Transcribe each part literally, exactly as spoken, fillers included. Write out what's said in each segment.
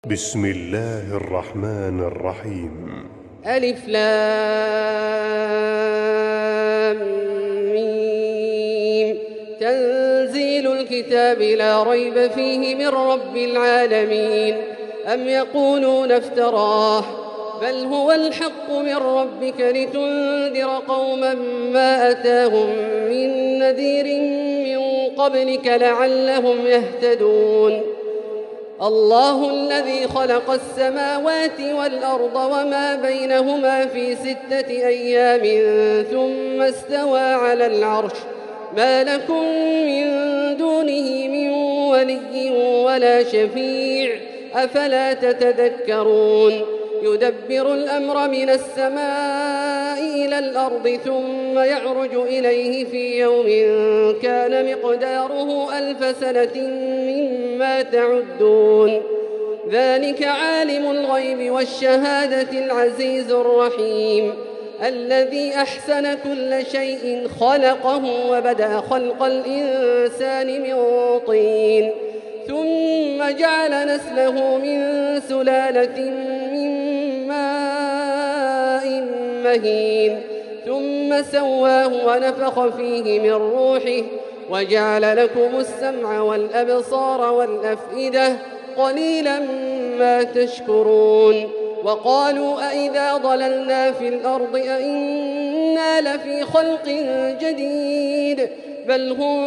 بسم الله الرحمن الرحيم. ألف لام ميم. تنزيل الكتاب لا ريب فيه من رب العالمين. أم يقولون افتراه بل هو الحق من ربك لتنذر قوما ما أتاهم من نذير من قبلك لعلهم يهتدون. الله الذي خلق السماوات والأرض وما بينهما في ستة أيام ثم استوى على العرش ما لكم من دونه من ولي ولا شفيع أفلا تتذكرون. يدبر الأمر من السماء إلى الأرض ثم يعرج إليه في يوم كان مقداره ألف سنة مما تعدون. ذلك عالم الغيب والشهادة العزيز الرحيم الذي أحسن كل شيء خلقه وبدأ خلق الإنسان من طين ثم جعل نسله من سلالة من ماء مهين ثم سواه ونفخ فيه من روحه وجعل لكم السمع والأبصار والأفئدة قليلا ما تشكرون. وقالوا أئذا ضللنا في الأرض أئنا لفي خلق جديد بل هم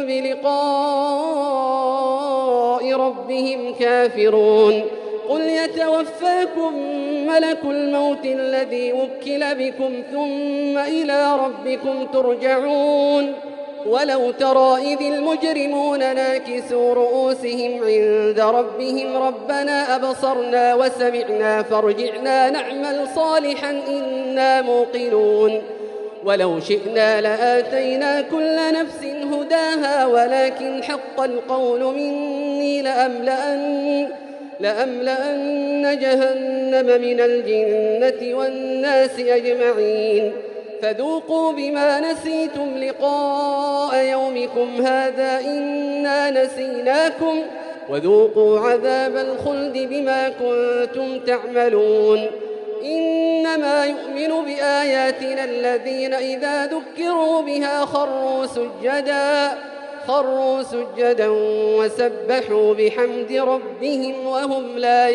بلقاء ربهم كافرون. قل يتوفاكم ملك الموت الذي وكل بكم ثم إلى ربكم ترجعون. ولو ترى إذ المجرمون ناكسوا رؤوسهم عند ربهم ربنا أبصرنا وسمعنا فارجعنا نعمل صالحا إنا موقنون. ولو شئنا لآتينا كل نفس هداها ولكن حق القول مني لأملأن, لأملأن جهنم من الجنة والناس أجمعين. فذوقوا بما نسيتم لقاء يومكم هذا إنا نسيناكم وذوقوا عذاب الخلد بما كنتم تعملون. إنما يؤمن بآياتنا الذين إذا ذكروا بها خروا سجدا خروا سجدا وسبحوا بحمد ربهم وهم لا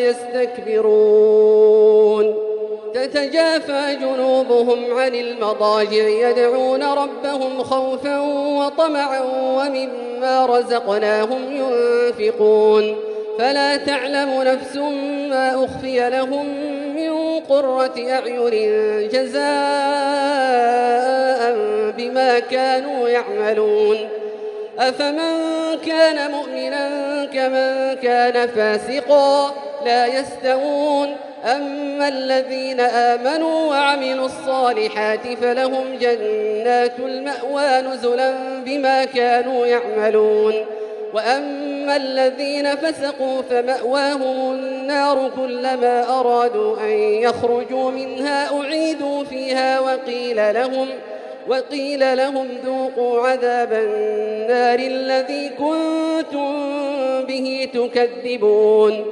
يستكبرون. تتجافى جنوبهم عن المضاجع يدعون ربهم خوفا وطمعا ومما رزقناهم ينفقون. فلا تعلم نفس ما أخفي لهم من قرة أعين جزاء بما كانوا يعملون. أفمن كان مؤمنا كمن كان فاسقا لا يستوون. أما الذين آمنوا وعملوا الصالحات فلهم جنات المأوى نزلا بما كانوا يعملون. وأما الذين فسقوا فمأواهم النار كلما أرادوا أن يخرجوا منها أعيدوا فيها وقيل لهم وقيل لهم ذوقوا عذاب النار الذي كنتم به تكذبون.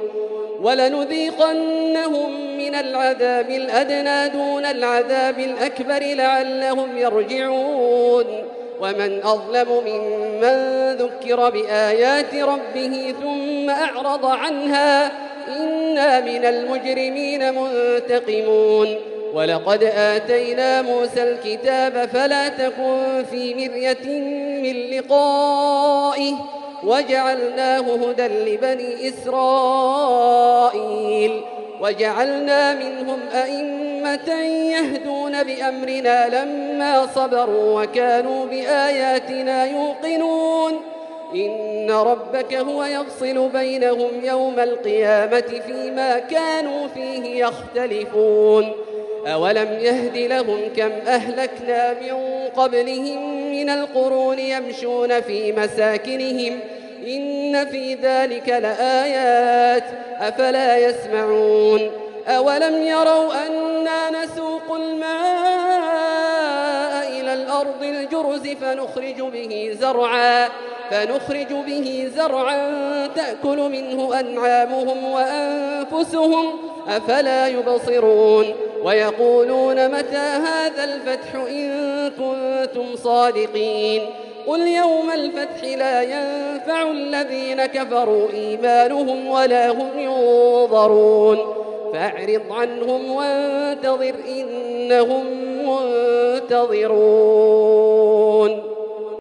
ولنذيقنهم من العذاب الأدنى دون العذاب الأكبر لعلهم يرجعون. ومن أظلم ممن ذكر بآيات ربه ثم أعرض عنها إنا من المجرمين منتقمون. ولقد آتينا موسى الكتاب فلا تكن في مرية من لقائه وجعلناه هدى لبني إسرائيل. وجعلنا منهم أئمة يهدون بأمرنا لما صبروا وكانوا بآياتنا يوقنون. إن ربك هو يفصل بينهم يوم القيامة فيما كانوا فيه يختلفون. أولم يهد لهم كم أهلكنا من قبلهم من القرون يمشون في مساكنهم إن في ذلك لآيات أفلا يسمعون. أولم يروا أنا نسوق الماء إلى الأرض الأرض الجرز فنخرج به زرعا فنخرج به زرعا تأكل منه أنعامهم وأنفسهم أفلا يبصرون ويقولون متى هذا الفتح إن كنتم صادقين قل يوم الفتح لا ينفع الذين كفروا إيمانهم ولا هم ينظرون فأعرض عنهم وانتظر إنهم منتظرون.